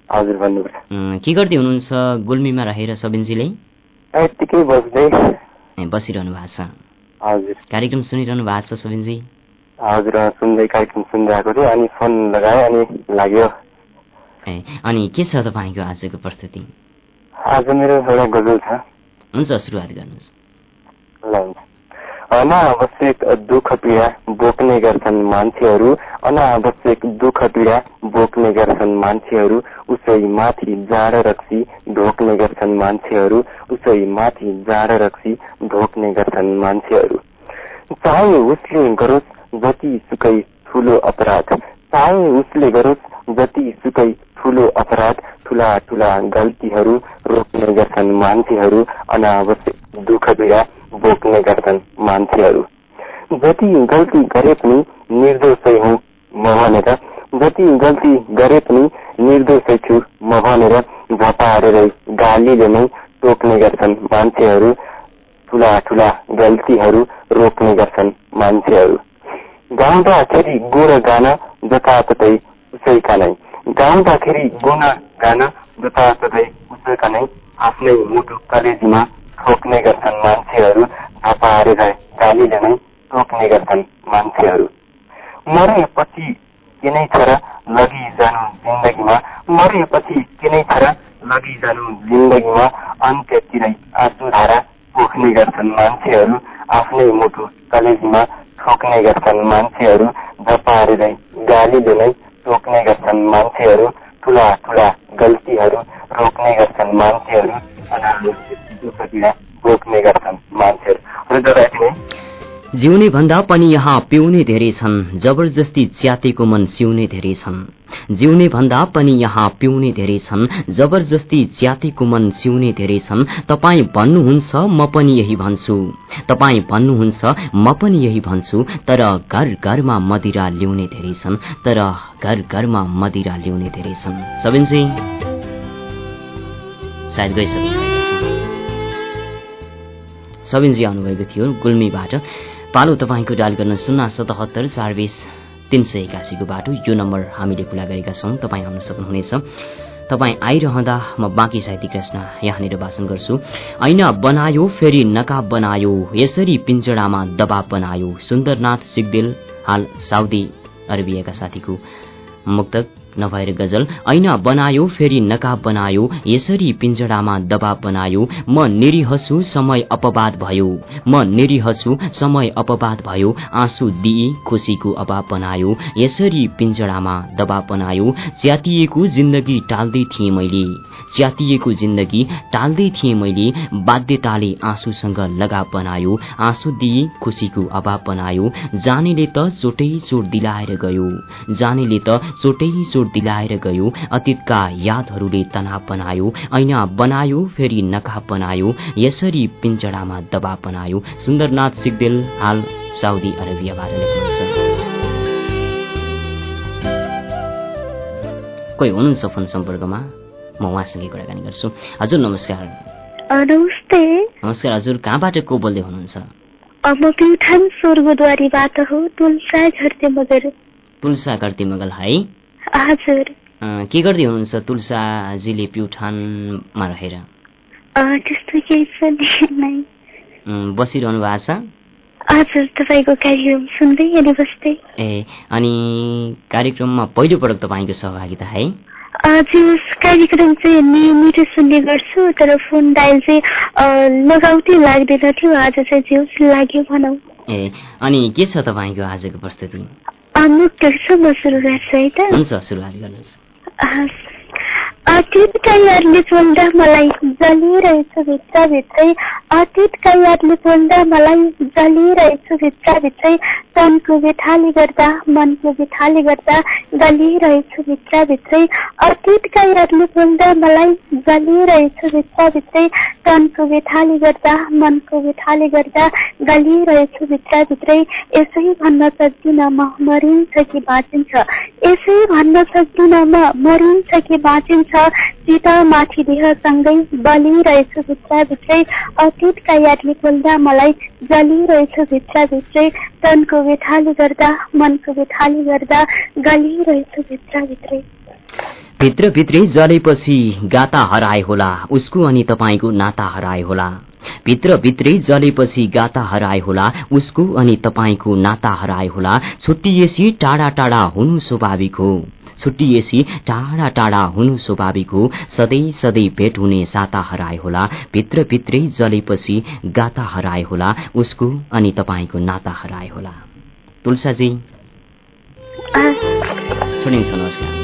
हजुर भन्नुपर्छ। के गर्दै हुनुहुन्छ गुल्मीमा रहेर सबिनजीले? यतिकै बस्दै बसिरहनु भएको छ। हजुर। कार्यक्रम सुनिरहनु भएको छ सबिनजी? हजुर सुन्दै कार्यक्रम सुनिरहेको थिएँ अनि फोन लगाएँ अनि लाग्यो। ए अनि के छ तपाईँको आजको प्रस्तुति? आज मेरो एउटा गजल छ। हुन्छ सुरुवात गर्नुहोस्। ल हुन्छ। अनावश्यक दुःख पीडा बोक्ने गर्छन् मान्छेहरू, अनावश्यक दुःख पीडा बोक्ने गर्छन् मान्छेहरू, उसै माथि जाँड रक्सी ढोक्ने गर्छन् मान्छेहरू, उसै माथि जाँड रक्सी ढोक्ने गर्छन् मान्छेहरू। चाहे उसले गरोस् जति सुकै ठुलो अपराध, चाहे उसले गरोस् जति सुकै ठुलो अपराध, ठुला ठुला गल्तीहरू रोक्ने गर्छन् मान्छेहरू, अनावश्यक दुःख पीडा बोक्ने गर्छन् मान्छेहरू। जति गल्ती गरे पनि निर्दोषै हुँ म भनेर, जति गल्ती गरे पनि निर्दोषै छु म भनेर झपारेरै गालीले नै टोक्ने गर्छन् मान्छेहरू, ठुला ठुला गल्तीहरू रोक्ने गर्छन् मान्छेहरू। गाउँदाखेरि गुण गान जताततै उसैका नै, गाउँदाखेरि गुण गान जताततै उसैका नै, आफ्नै मुटु कलेजीमा ठोक्ने गर्छन् मान्छेहरू, झपारेर गालीले नै टोक्ने गर्छन् मान्छेहरू। मरेपछि के नै छ र लगी जानु जिन्दगीमा, मरेपछि के नै छ र लगी जानु जिन्दगीमा, अन्त्यतिरै आँसु धारा पोख्ने गर्छन् मान्छेहरू, आफ्नै मुटु कलेजीमा ठोक्ने गर्छन् मान्छेहरू, झपारेरै गालीले नै टोक्ने गर्छन् मान्छेहरू, ठुला ठुला गल्तीहरू रोक्ने गर्छन् मान्छेहरू, अनावश्यक दुःख पीडा बोक्ने गर्छन् मान्छेहरू। जिउने भन्दा पनि यहाँ पिउने धेरै छन्, जबरजस्ती च्यातेको मन सिउने धेरै छन्। जिउने भन्दा पनि यहाँ पिउने धेरै छन्, जबरजस्ती च्यातेको मन सिउने धेरै छन्। तपाईँ भन्नुहुन्छ म पनि यही भन्छु, तपाईँ भन्नुहुन्छ म पनि यही भन्छु, तर घर घरमा मदिरा ल्याउने धेरै छन्, तर घर घरमा मदिरा ल्याउने धेरै छन्। सबिनजी सायद गइसक्नु भएको छ। सबिनजी आउनुभएको थियो गुल्मीबाट। पालो तपाईँको डायल गर्न शून्य सतहत्तर चार बिस तीन सय एकासीको बाटो, यो नम्बर हामीले खुला गरेका छौँ, तपाईँ आउन सक्नुहुनेछ। तपाईँ आइरहँदा म बाँकी साहित्यिक रचना यहाँनिर वाचन गर्छु। ऐना बनायो फेरि नकाब बनायो, यसरी पिञ्जडामा दबाब बनायो। सुन्दरनाथ सिगदेल, हाल साउदी अरेबियाका साथीको मुक्तक नभएर गजल। ऐना बनायो फेरि नकाब बनायो, यसरी पिञ्जडामा दबाब बनायो। म निरीह छु समय अपवाद भयो, म निरीह छु समय अपवाद भयो। आँसु दिई खुसीको अभाव बनायो, यसरी पिञ्जडामा दबाब बनायो। च्यातिएको जिन्दगी टाल्दै थिएँ मैले, च्यातिएको जिन्दगी टाल्दै थिएँ मैले, बाध्यताले आँसुसँग लगाव बनायो। आँसु दिई खुसीको अभाव बनायो। जानेले त चोटै चोट दिलाएर गयो, जानेले त चोटै चोट दिलाएर गयो। अतीतका यादहरूले तनाव बनायो। ऐना बनायो फेरि नकाब बनायो, यसरी पिञ्जडामा दबाब बनायो। सुन्दरनाथ सिगदेल, हाल साउदी अरेबियाबाट लेख्नुहुन्छ। कोही हुनुहुन्छ फोन सम्पर्कमा, म उहाँसँगै कुराकानी गर्छु। हजुर नमस्कार। नमस्ते। नमस्कार हजुर, कहाँबाट को बोल्दै हुनुहुन्छ? म प्युठान स्वर्गद्वारीबाट हो, तुलसा घरते मगर। तुलसा घरते मगर है? हजुर। के गर्दै हुनुहुन्छ तुलसाजीले प्युठानमा रहेर? त्यस्तो केही छ नै। बसिरहनु भएको छ? हजुर, तपाईँको कार्यक्रम सुन्दै अनि बस्दै। ए अनि कार्यक्रममा पहिलो पटक तपाईँको सहभागिता है? हजुर, कार्यक्रम चाहिँ नियमित सुन्ने गर्छु, तर फोन डायल चाहिँ लगाउँदै लाग्दैन थियो, आज चाहिँ जेउस लाग्यो भनौँ। ए अनि के छ तपाईँको आजको प्रस्तुति? मुक्तकसम्म सुरु गर्छु है त? हुन्छ, सुरुवात गर्नुहोस्। अतीतका यादले बोल्दा मलाई जलिरहेछु भित्रभित्रै, अतीतका यादले बोल्दा मलाई जलिरहेछु भित्रभित्रै, तनको व्यथाले गर्दा मनको व्यथाले गर्दा गलिरहेछु भित्रभित्रै, अतीतका यादले बोल्दा मलाई जलिरहेछु भित्रभित्रै, तनको व्यथाले गर्दा मनको व्यथाले गर्दा गलिरहेछु भित्रभित्रै। यसै भन्न सक्दिनँ म मरिन्छ कि बाँचिन्छ, यसै भन्न सक्दिनँ म मरिन्छ कि बाँचिन्छ, चिता माथि देहसँगै बलिरहेछु भित्रभित्रै, अतीतका यादले बोल्दा मलाई जलिरहेछु भित्रभित्रै, तनको व्यथाले गर्दा मनको व्यथाले गर्दा गलिरहेछु भित्रभित्रै। भित्रभित्रै जलेपछि गाता हराए होला उसको अनि तपाईँको नाता हराए होला भित्रभित्रै जलेपछि गाता हराए होला उसको अनि तपाईँको नाता हराए होला छुट्टिएसी टाढा टाढा हुनु स्वाभाविक हो छुट्टिएसी टाढा टाढा हुनु स्वाभाविक हो सधैँ सधैँ भेट हुने साता हराए होला भित्रभित्रै जलेपछि गाता हराए होला उसको अनि तपाईँको नाता हराए होला। तुलसाजी सुनिन्छ। नमस्कार।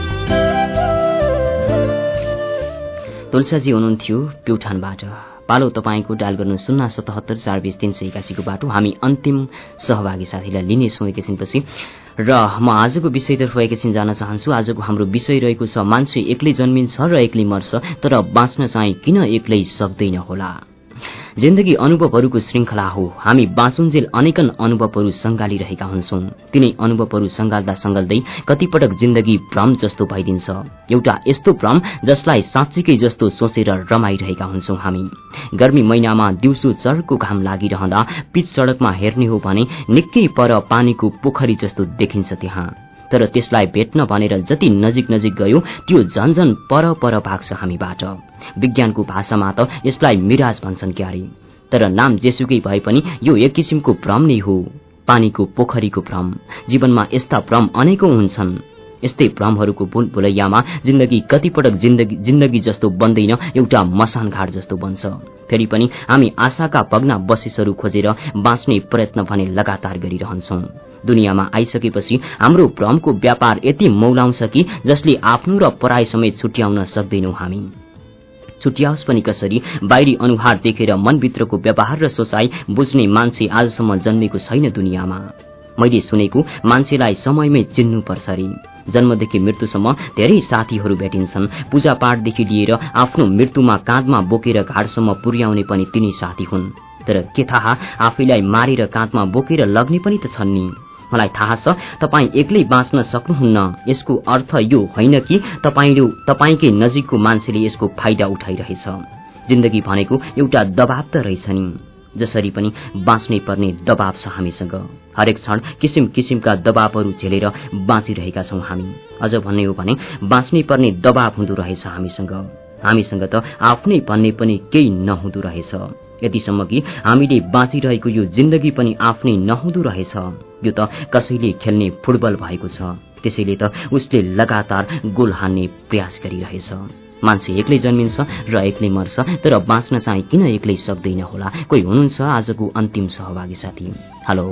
तुलसाजी हुनुहुन्थ्यो प्युठानबाट। पालो तपाईँको डायल गर्नु शून्य सतहत्तर चार बीस तीन सय एकासीको बाटो। हामी अन्तिम सहभागी साथीलाई लिनेछौँ एकैछिनपछि र म आजको विषयतर्फ एकैछिन जान चाहन्छु। आजको हाम्रो विषय रहेको छ मान्छे एक्लै जन्मिन्छ र एक्लै मर्छ तर बाँच्न चाहिँ किन एक्लै सक्दैन होला। जिन्दगी अनुभवहरूको श्रृङ्खला हो। हामी बाँचुन्जेल अनेकन अनुभवहरू सङ्गालिरहेका हुन्छौं। तिनै अनुभवहरू सङ्गाल्दा सङ्गाल्दै कतिपटक जिन्दगी भ्रम जस्तो भइदिन्छ। एउटा यस्तो भ्रम जसलाई साँच्चीकै जस्तो सोचेर रमाइरहेका हुन्छौं हामी। गर्मी महिनामा दिउँसो चर्को घाम लागिरहँदा पिच सडकमा हेर्ने हो भने निकै पर पानीको पोखरी जस्तो देखिन्छ त्यहाँ। तर त्यसलाई भेट्न भनेर जति नजिक नजिक गयो त्यो झन्झन पर पर भाग्छ हामीबाट। विज्ञानको भाषामा त यसलाई मिराज भन्छन् क्यारे। तर नाम जेसुकै भए पनि यो एक किसिमको भ्रम नै हो, पानीको पोखरीको भ्रम। जीवनमा यस्ता भ्रम अनेकौं हुन्छन्। यस्तै भ्रमहरूको भुल भुलैयामा जिन्दगी कतिपटक जिन्दगी जिन्दगी जस्तो बन्दैन, एउटा मसान घाट जस्तो बन्छ। फेरि पनि हामी आशाका भग्ना बसिसहरू खोजेर बाँच्ने प्रयत्न भने लगातार गरिरहन्छौं। दुनियाँमा आइसकेपछि हाम्रो भ्रमको व्यापार यति मौलाउँछ कि जसले आफ्नो र पराई समेत छुट्याउन सक्दैनौं हामी। छुट्याओस् पनि कसरी, बाहिरी अनुहार देखेर मनभित्रको व्यवहार र सोचाइ बुझ्ने मान्छे आजसम्म जन्मेको छैन दुनियाँमा। मैले सुनेको मान्छेलाई समयमै चिन्नुपर्छ रे। जन्मदेखि मृत्युसम्म धेरै साथीहरू भेटिन्छन्। पूजापाठदेखि लिएर आफ्नो मृत्युमा काँधमा बोकेर घाटसम्म पुर्याउने पनि तिनै साथी हुन्। तर के थाहा, आफैलाई मारेर काँधमा बोकेर लग्ने पनि त छन् नि। मलाई थाहा छ तपाईँ एक्लै बाँच्न सक्नुहुन्न। यसको अर्थ यो होइन कि तपाईँ तपाईँकै नजिकको मान्छेले यसको फाइदा उठाइरहेछ। जिन्दगी भनेको एउटा दबाब त रहेछ नि। जसरी पनि बाँच्नै पर्ने दबाब छ हामीसँग। हरेक क्षण किसिम किसिमका दबाबहरू झेलेर बाँचिरहेका छौं हामी। अझ भन्ने हो भने बाँच्नै पर्ने दबाब हुँदो रहेछ हामीसँग। हामीसँग त आफ्नै भन्ने पनि केही नहुँदो रहेछ। यतिसम्म कि हामीले बाँचिरहेको यो जिन्दगी पनि आफ्नै नहुँदो रहेछ। यो त कसैले खेल्ने फुटबल भएको छ, त्यसैले त उसले लगातार गोल हान्ने प्रयास गरिरहेछ। मान्छे एक्लै जन्मिन्छ र एक्लै मर्छ तर बाँच्न चाहिँ किन एक्लै सक्दैन होला। कोही हुनुहुन्छ आजको अन्तिम सहभागी साथी। हेलो।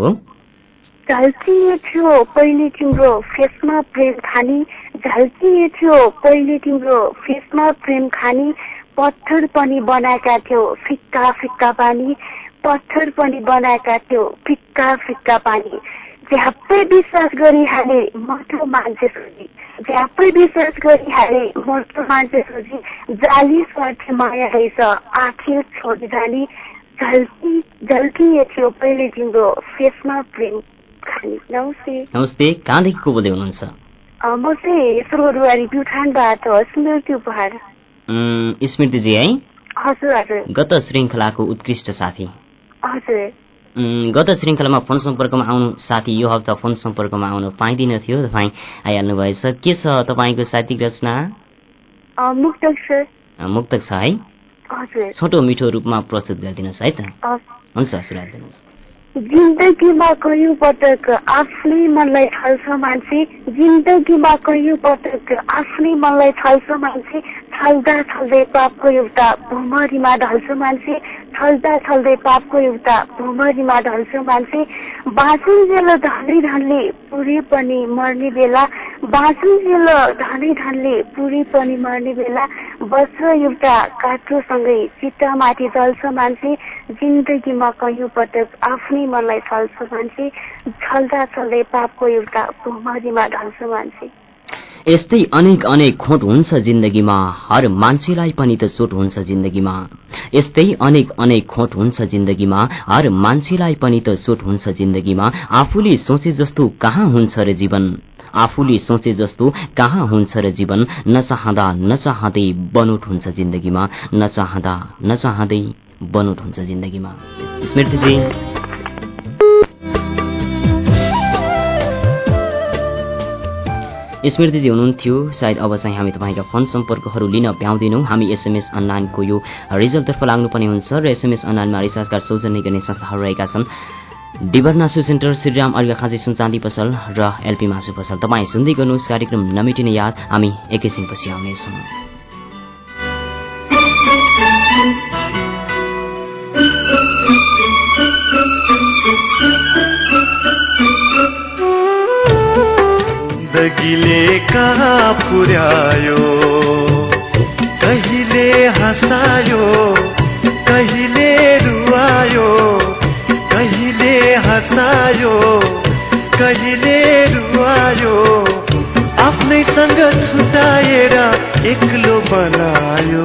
झल्किए थियो पहिले तिम्रो फेसमा प्रेम खानी, झल्किए थियो पहिले तिम्रो फेसमा प्रेम खानी। पत्थर पनि बनाएका थियो फिक्का फिक्का पानी, पत्थर पनि बनाएका थियो फिक्का फिक्का पानी। झ्याप्पै विश्वास गरिहाले मर्दो मान्छे सोझी, झ्याप्पै विश्वास गरिहाले मर्दो मान्छे सोझी। जाली स्वार्थी माया रहेछ आखिर छोडी जाली। झल्की झल्किए थियो पहिले तिम्रो फेसमा प्रेम खानी। नमस्ते। नमस्ते। कहाँदेखि को बोल्दै हुनुहुन्छ? म चाहिँ सुरुवारी प्युठानबाट स्मृति उपहार। स्मृतिजी है? हजुर हजुर। गत श्रृङ्खलाको उत्कृष्ट साथी। हजुर। गत श्रृङ्खलामा फोन सम्पर्कमा आउनु साथी यो हप्ता फोन सम्पर्कमा आउन पाइँदैन थियो, तपाईँ आइहाल्नु भएछ। के छ तपाईँको साहित्यिक रचना? मुक्तक सर। मुक्तक छ है? हजुर। छोटो मिठो रूपमा प्रस्तुत गरिदिनुहोस् है त। हुन्छ, सुनाइ दिनुहोस्। जिन्दगीमा कयौं पटक आफ्नै मनलाई छल्छ मान्छे, जिन्दगीमा कयौं पटक आफ्नै मनलाई छल्छ मान्छे। छल्दा छल्दै पापको एउटा भुमरीमा ढल्छ मान्छे, छल्दा छल्दै पापको एउटा भुमरीमा ढल्छ मान्छे। बाँचुन्जेल धनी धनले पुरै पनि मर्ने बेला, बाँचुन्जेल धनी धनले पुरै पनि मर्ने बेला। बस्छ एउटा काठोसँगै चित्तमाथि जल्छ मान्छे, जिन्दगीमा कयौं पटक आफ्नै मनलाई छल्छ मान्छे। छल्दा छल्दै पापको एउटा भुमरीमा ढल्छ मान्छे। यस्तै अनेक अनेक खोट हुन्छ जिन्दगीमा, हर मान्छेलाई पनि त चोट हुन्छ जिन्दगीमा। यस्तै अनेक अनेक खोट हुन्छ जिन्दगीमा, हर मान्छेलाई पनि त चोट हुन्छ जिन्दगीमा। आफूले सोचे जस्तो कहाँ हुन्छ र जीवन, आफूले सोचे जस्तो कहाँ हुन्छ र जीवन। नचाहँदा नचाहँदै बनोट हुन्छ जिन्दगीमा, नचाहँदा नचाहँदै बनोट हुन्छ जिन्दगीमा। स्मृतिजी स्मृतिजी हुनुहुन्थ्यो। सायद अब चाहिँ हामी तपाईँका फोन सम्पर्कहरू लिन भ्याउँदैनौँ। हामी एसएमएस अनलाइनको यो रिजल्टतर्फ लाग्नुपर्ने हुन्छ र एसएमएस अनलाइनमा रिचार्ज कार्ड सौजन्य गर्ने संस्थाहरू रहेका छन् डिबर मासु सेन्टर, श्रीराम अर्घाखाँची सुनचाँदी पसल र एलपी मासु पसल। तपाईँ सुन्दै गर्नुहोस् कार्यक्रम नमेटिने याद। हामी एकैछिनपछि आउनेछौँ। जिन्दगीले कहाँ पुर्यायो, कहिले हँसायो, कहिले रुवायो, कहिले हँसायो, कहिले रुवायो, आफ्नैसँग छुटाएर एक्लो बनायो।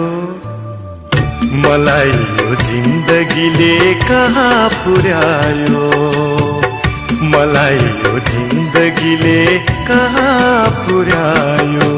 मलाई यो जिन्दगीले कहाँ पुर्यायो, मलाई यो जिन्दगीले कहाँ पुर्यायो।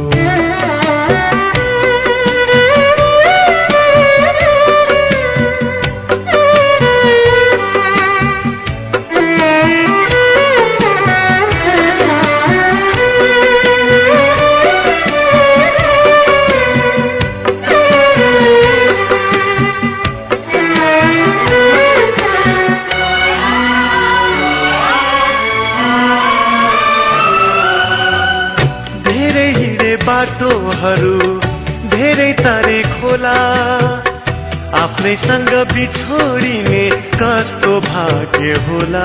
बाटोहरू धेरै तारे खोला, आफ्नैसँग बिछोडिने कस्तो भाग्य होला।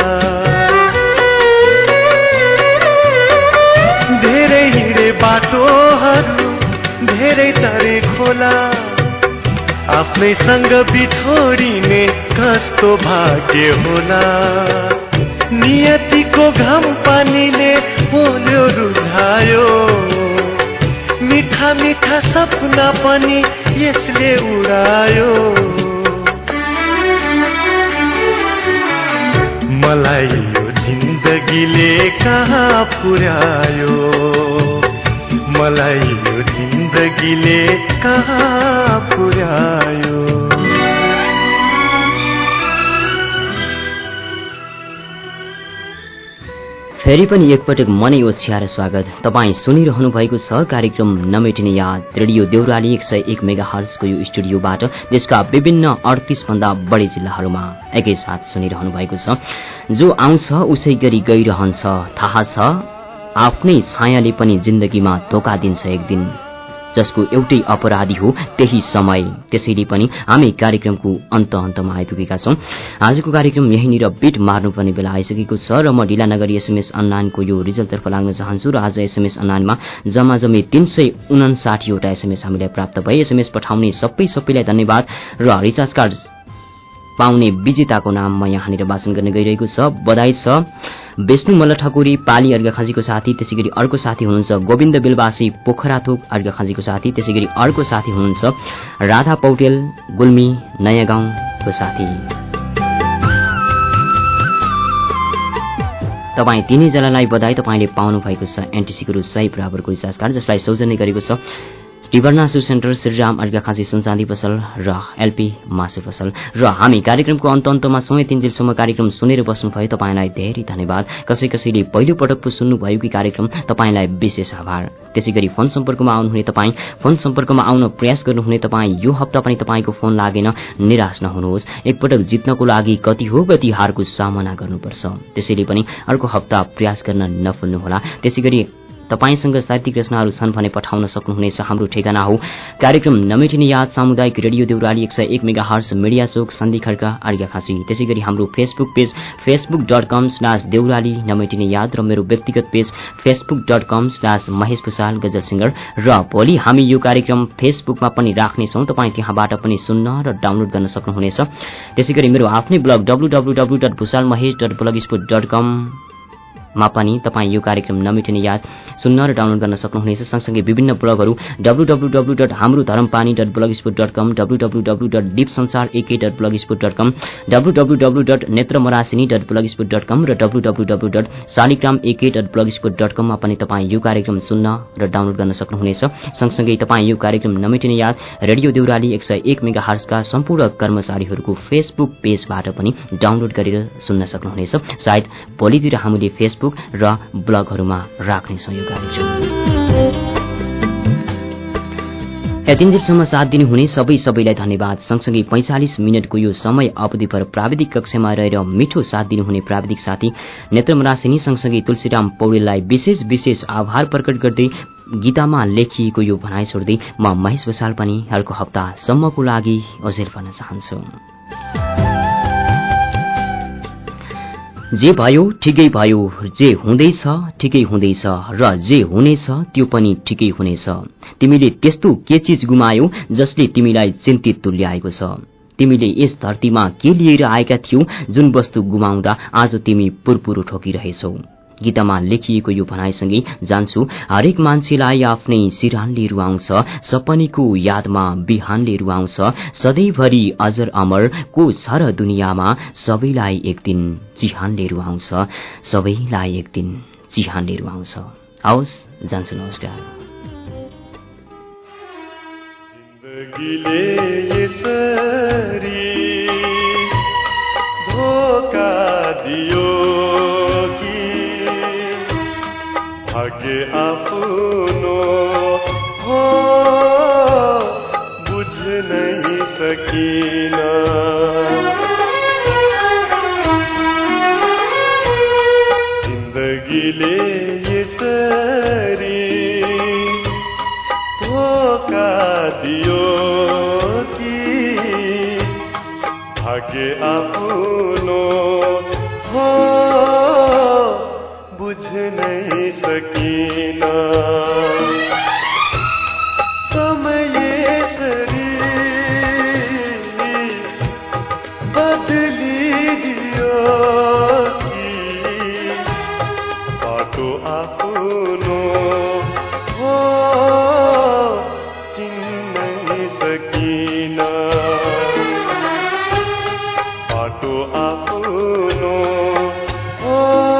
धेरै हिँडे बाटोहरू धेरै तारे खोला, आफ्नैसँग बिछोडिने कस्तो भाग्य होला। नियतिको घाम पानीले पोल्यो रुझायो, मिठा मिठा सपना पनि यसले उडायो। मलाई यो जिन्दगीले कहाँ पुर्यायो, मलाई यो जिन्दगीले कहाँ पुर्यायो। फेरि पनि एकपटक मनै ओछ्याएर स्वागत। तपाईँ सुनिरहनु भएको छ कार्यक्रम नमेटिने याद रेडियो देउराली एक सय एक मेगा हर्जको यो स्टुडियोबाट देशका विभिन्न अडतिस भन्दा बढी जिल्लाहरूमा एकैसाथ सुनिरहनु भएको छ। जो आउँछ उसै गरी गइरहन्छ, थाहा छ आफ्नै छायाले पनि जिन्दगीमा धोका दिन्छ एक दिन। जसको एउटै अपराधी हो त्यही समय। त्यसैले पनि हामी कार्यक्रमको अन्त अन्तमा आइपुगेका छौं। आजको कार्यक्रम यहीँनिर बिट मार्नुपर्ने बेला आइसकेको छ र म ढिलानगरी एसएमएस अनलाइनको यो रिजल्टतर्फ लाग्न चाहन्छु र आज एसएमएस अनलाइनमा जम्मा जम्मी तीन सय उनासाठीवटा एसएमएस हामीलाई प्राप्त भए। एसएमएस पठाउने सबै सबैलाई धन्यवाद र रिचार्ज कार्ड पाउने विजेताको नाम म यहाँनिर वाचन गर्न गइरहेको छ। बधाई छ विष्णु मल्ल ठकुरी पाली अर्घाखाँचीको साथी। त्यसै गरी अर्को साथी हुनुहुन्छ गोविन्द बेलवासी पोखराथोक अर्घाखाँचीको साथी। त्यसै गरी अर्को साथी हुनुहुन्छ राधा पौटेल गुल्मी नयाँ गाउँको साथी। तपाईँ तीनैजनालाई बधाई। तपाईँले पाउनु भएको छ एनटीसीको रु सय बराबरको रिचार्ज कार्ड जसलाई सौजन्य गरेको छ टिबरनासु सेन्टर श्रीराम अर्घाखाँची सुनचाँदी पसल र एलपी मासु पसल। र हामी कार्यक्रमको अन्त अन्तमा छौँ। यतिन्जेलसम्म कार्यक्रम सुनेर बस्नुभयो तपाईँलाई धेरै धन्यवाद। कसै कसैले पहिलो पटक पो सुन्नुभयो कि कार्यक्रम, तपाईँलाई विशेष आभार। त्यसै गरी फोन सम्पर्कमा आउनुहुने तपाईँ, फोन सम्पर्कमा आउन प्रयास गर्नुहुने तपाईँ, यो हप्ता पनि तपाईँको फोन लागेन, निराश नहुनुहोस्। एकपटक जित्नको लागि कति हो कति हारको सामना गर्नुपर्छ। त्यसैले पनि अर्को हप्ता प्रयास गर्न नफुल्नुहोला। त्यसै गरी तपाईसँग साहित्यिक रचनाहरू छन् भने पठाउन सक्नुहुनेछ। हाम्रो ठेगाना हो कार्यक्रम नमेटिने याद सामुदायिक रेडियो देउराली एक सय एक मेगा हर्ज मिडिया चोक सन्धि खड्का अर्घाखाँची। त्यसै गरी हाम्रो Facebook page Facebook dot com slash Deurali नमेटिने याद र मेरो व्यक्तिगत page Facebook dot com slash Mahesh Bhusal ghazal singer. र भोलि हामी यो कार्यक्रम फेसबुकमा पनि राख्नेछौँ। तपाईँ त्यहाँबाट पनि सुन्न र डाउनलोड गर्न सक्नुहुनेछ। त्यसै गरी मेरो आफ्नै blog W W W dot Bhusal Mahesh dot blogspot dot com मा पनि तपाईँ यो कार्यक्रम नमेटिने याद सुन्न र डाउनलोड गर्न सक्नुहुनेछ। सँगसँगै विभिन्न ब्लगहरू डब्लु डब्लु डब्लु डट हाम्रो Dharampani dot blogspot dot com, W W W dot Deep Sansar AK dot blogspot dot com, W W W dot Netra Marasini dot blogspot dot com र W W W dot Shaligram AK dot blogspot dot कममा पनि तपाईँ यो कार्यक्रम सुन्न र download गर्न सक्नुहुनेछ। सँगसँगै तपाईँ यो कार्यक्रम नमेटिने याद रेडियो देउराली एक सय एक मेगा हर्जका सम्पूर्ण कर्मचारीहरूको फेसबुक पेजबाट पनि डाउनलोड गरेर सुन्न सक्नुहुनेछ। सायद भोलितिर हामीले फेसबुक फेसबुक र ब्लगहरूमा राख्ने सहयोग गर्छु। यतिन्जेलसम्म साथ दिनुहुने सबै सबैलाई धन्यवाद। सँगसँगै पैंचालिस मिनटको यो समय अवधिभर प्राविधिक कक्षमा रहेर मिठो साथ दिनुहुने प्राविधिक साथी नेत्रम रासिनी सँगसँगै तुलसीराम पौडेललाई विशेष विशेष आभार प्रकट गर्दै गीतामा लेखिएको यो भनाइ छोड्दै म महेश बसाल पनि अर्को हप्तासम्मको लागि ओझेल भन्न चाहन्छु। जे भयो ठिकै भयो, जे हुँदैछ ठिकै हुँदैछ र जे हुनेछ त्यो पनि ठिकै हुनेछ। तिमीले त्यस्तो के चीज गुमायौ जसले तिमीलाई चिन्तित तुल्याएको छ? तिमीले यस धरतीमा के लिएर आएका थियौ जुन वस्तु गुमाउँदा आज तिमी पुरपुरो ठोकिरहेछौ? गीतामा लेखिएको यो भनाइसँगै जान्छु। हरेक मान्छेलाई आफ्नै सिरहानले रुवाउँछ, सपनीको यादमा बिहानले रुवाउँछ। सधैँभरि अजर अमर को छ र दुनियाँमा, सबैलाई एक दिन चिहानले रुवाउँछ, सबैलाई एक दिन चिहानले रुवाउँछ। हवस्, जान्छु, नमस्कार। जिन्दगीले यसरी धोका दियो भाग्य आफ्नो हो बुझ नहीं सकिन। जिन्दगीले यसरी धोका दियो कि भाग्य आफ्नो हो बुझ नहीं सकिन। समय यसरी बदलिदियो कि बाटो आफ्नो हो चिन्न नहीं सकिन। बाटो आफ्नो हो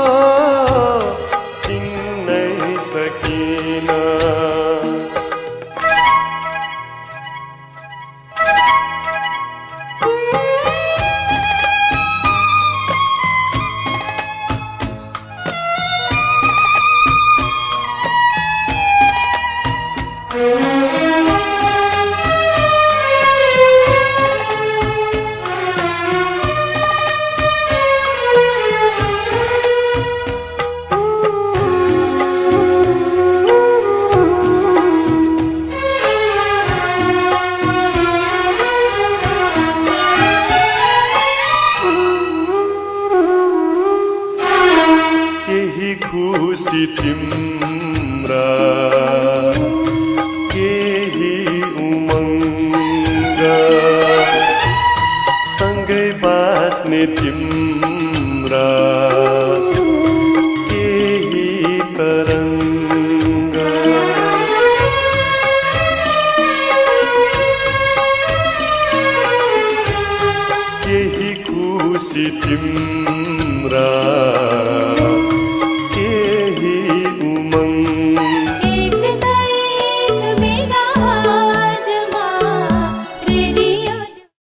खुशी तिम्रा केही उमङ्ग सँगै बाँच्ने तिम्रा केही तरङ्ग केही खुशी तिम्रा